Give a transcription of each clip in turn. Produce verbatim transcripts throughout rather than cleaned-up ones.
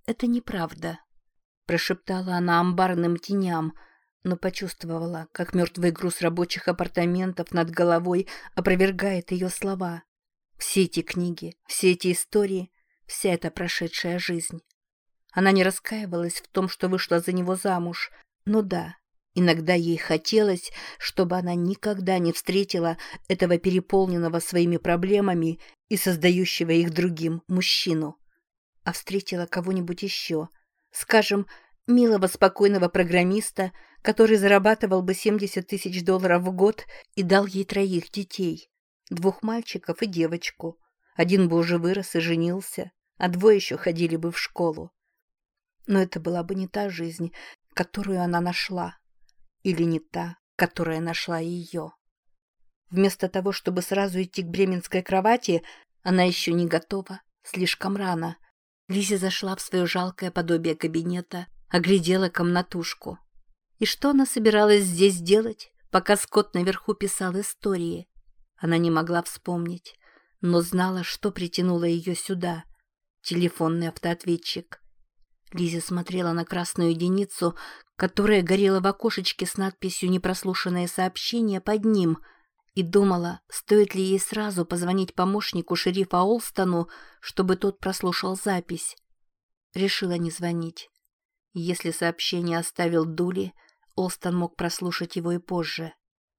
это неправда», — прошептала она амбарным теням, но почувствовала, как мертвый груз рабочих апартаментов над головой опровергает ее слова. Все эти книги, все эти истории, вся эта прошедшая жизнь. Она не раскаивалась в том, что вышла за него замуж, но да, иногда ей хотелось, чтобы она никогда не встретила этого переполненного своими проблемами и создающего их другим мужчину, а встретила кого-нибудь еще, скажем, милого, спокойного программиста, который зарабатывал бы семьдесят тысяч долларов в год и дал ей троих детей, двух мальчиков и девочку. Один бы уже вырос и женился, а двое еще ходили бы в школу. Но это была бы не та жизнь, которую она нашла, или не та, которая нашла ее. Вместо того, чтобы сразу идти к бременской кровати, она еще не готова, слишком рано. Лиззи зашла в свое жалкое подобие кабинета, оглядела комнатушку. И что она собиралась здесь делать, пока Скотт наверху писал истории? Она не могла вспомнить, но знала, что притянуло ее сюда. Телефонный автоответчик. Лиззи смотрела на красную единицу, которая горела в окошечке с надписью «Непрослушанные сообщения» под ним, и думала, стоит ли ей сразу позвонить помощнику шерифа Олстону, чтобы тот прослушал запись. Решила не звонить. Если сообщение оставил Дули, Олстон мог прослушать его и позже.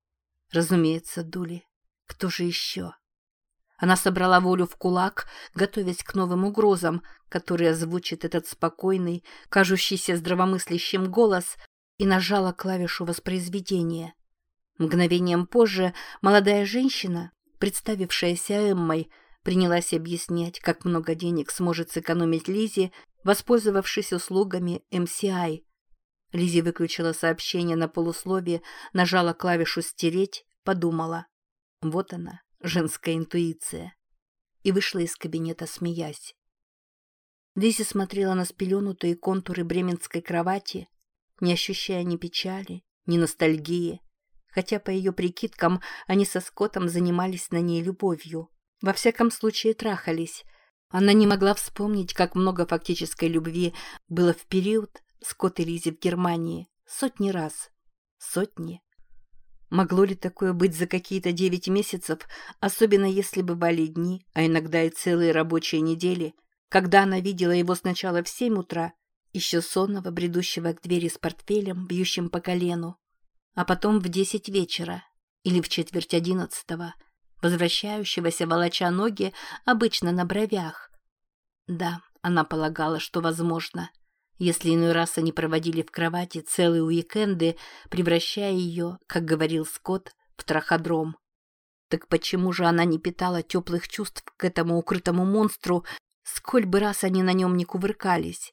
Разумеется, Дули. Кто же еще? Она собрала волю в кулак, готовясь к новым угрозам, которые озвучит этот спокойный, кажущийся здравомыслящим голос, и нажала клавишу воспроизведения. Мгновением позже молодая женщина, представившаяся Эммой, принялась объяснять, как много денег сможет сэкономить Лиззи, воспользовавшись услугами эм си ай. Лиззи выключила сообщение на полусловие, нажала клавишу «Стереть», подумала. Вот она, женская интуиция. И вышла из кабинета, смеясь. Лиззи смотрела на спеленутые контуры бременской кровати, не ощущая ни печали, ни ностальгии, хотя, по ее прикидкам, они со Скоттом занимались на ней любовью. Во всяком случае, трахались. Она не могла вспомнить, как много фактической любви было в период Скотт и Лиззи в Германии. Сотни раз. Сотни. Могло ли такое быть за какие-то девять месяцев, особенно если бывали дни, а иногда и целые рабочие недели, когда она видела его сначала в семь утра, еще сонного, бредущего к двери с портфелем, бьющим по колену, а потом в десять вечера или в четверть одиннадцатого, возвращающегося, волоча ноги, обычно на бровях. Да, она полагала, что возможно, если иной раз они проводили в кровати целые уикенды, превращая ее, как говорил Скотт, в траходром. Так почему же она не питала теплых чувств к этому укрытому монстру, сколь бы раз они на нем не кувыркались?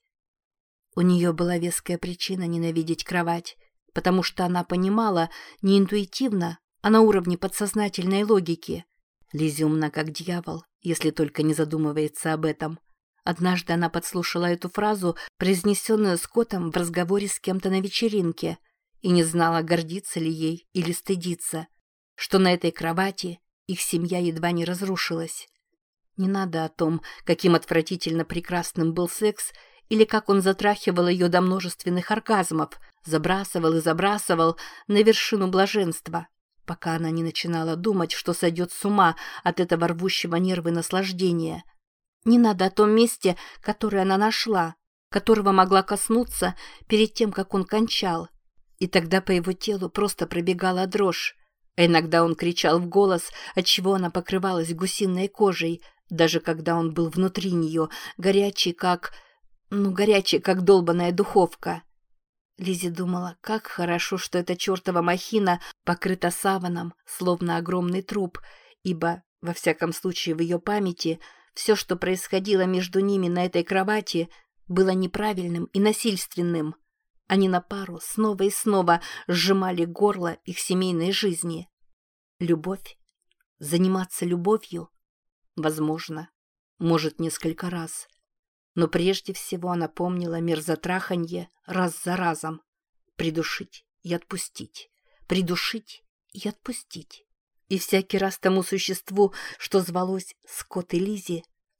У нее была веская причина ненавидеть кровать, потому что она понимала не интуитивно, а на уровне подсознательной логики. Лиззи умна как дьявол, если только не задумывается об этом. Однажды она подслушала эту фразу, произнесенную Скоттом в разговоре с кем-то на вечеринке, и не знала, гордиться ли ей или стыдиться, что на этой кровати их семья едва не разрушилась. Не надо о том, каким отвратительно прекрасным был секс, или как он затрахивал ее до множественных оргазмов, забрасывал и забрасывал на вершину блаженства, пока она не начинала думать, что сойдет с ума от этого рвущего нервы наслаждения. Не надо о том месте, которое она нашла, которого могла коснуться перед тем, как он кончал. И тогда по его телу просто пробегала дрожь. А иногда он кричал в голос, отчего она покрывалась гусиной кожей, даже когда он был внутри нее, горячий как... ну, горячий, как долбаная духовка. Лиззи думала, как хорошо, что эта чертова махина покрыта саваном, словно огромный труп, ибо, во всяком случае, в ее памяти... все, что происходило между ними на этой кровати, было неправильным и насильственным. Они на пару снова и снова сжимали горло их семейной жизни. Любовь? Заниматься любовью? Возможно. Может, несколько раз. Но прежде всего она помнила мерзотраханье раз за разом. Придушить и отпустить. Придушить и отпустить. И всякий раз тому существу, что звалось Скотт и Лиззи,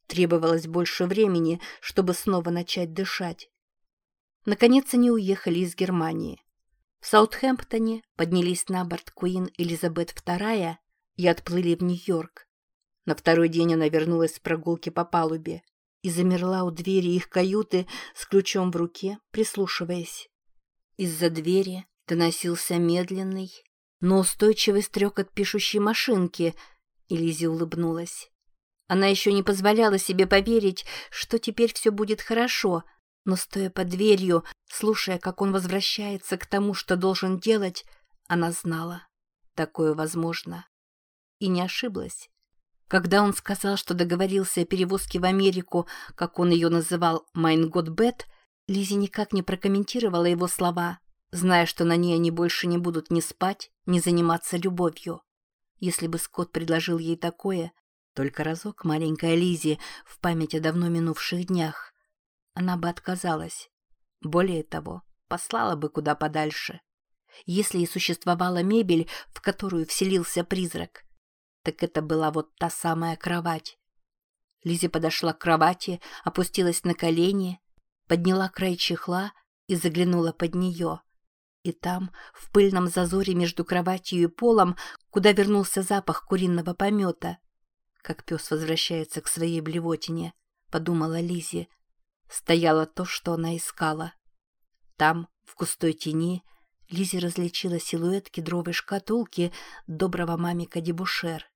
Требовалось больше времени, чтобы снова начать дышать. Наконец они уехали из Германии. В Саутгемптоне поднялись на борт Queen Элизабет вторая и отплыли в Нью-Йорк. На второй день она вернулась с прогулки по палубе и замерла у двери их каюты с ключом в руке, прислушиваясь. Из-за двери доносился медленный, но устойчивый стрекот пишущей машинки, и Лиззи улыбнулась. Она еще не позволяла себе поверить, что теперь все будет хорошо, но, стоя под дверью, слушая, как он возвращается к тому, что должен делать, она знала, такое возможно. И не ошиблась. Когда он сказал, что договорился о перевозке в Америку, как он ее называл, «Mein Gott Bett», Лиззи никак не прокомментировала его слова, зная, что на ней они больше не будут ни спать, ни заниматься любовью. Если бы Скотт предложил ей такое, только разок, маленькая Лиззи, в память о давно минувших днях, она бы отказалась. Более того, послала бы куда подальше. Если и существовала мебель, в которую вселился призрак, так это была вот та самая кровать. Лиззи подошла к кровати, опустилась на колени, подняла край чехла и заглянула под нее. И там, в пыльном зазоре между кроватью и полом, куда вернулся запах куриного помета, как пес возвращается к своей блевотине, подумала Лиззи, стояло то, что она искала. Там, в густой тени, Лиззи различила силуэт кедровой шкатулки доброго мамика Дебушер.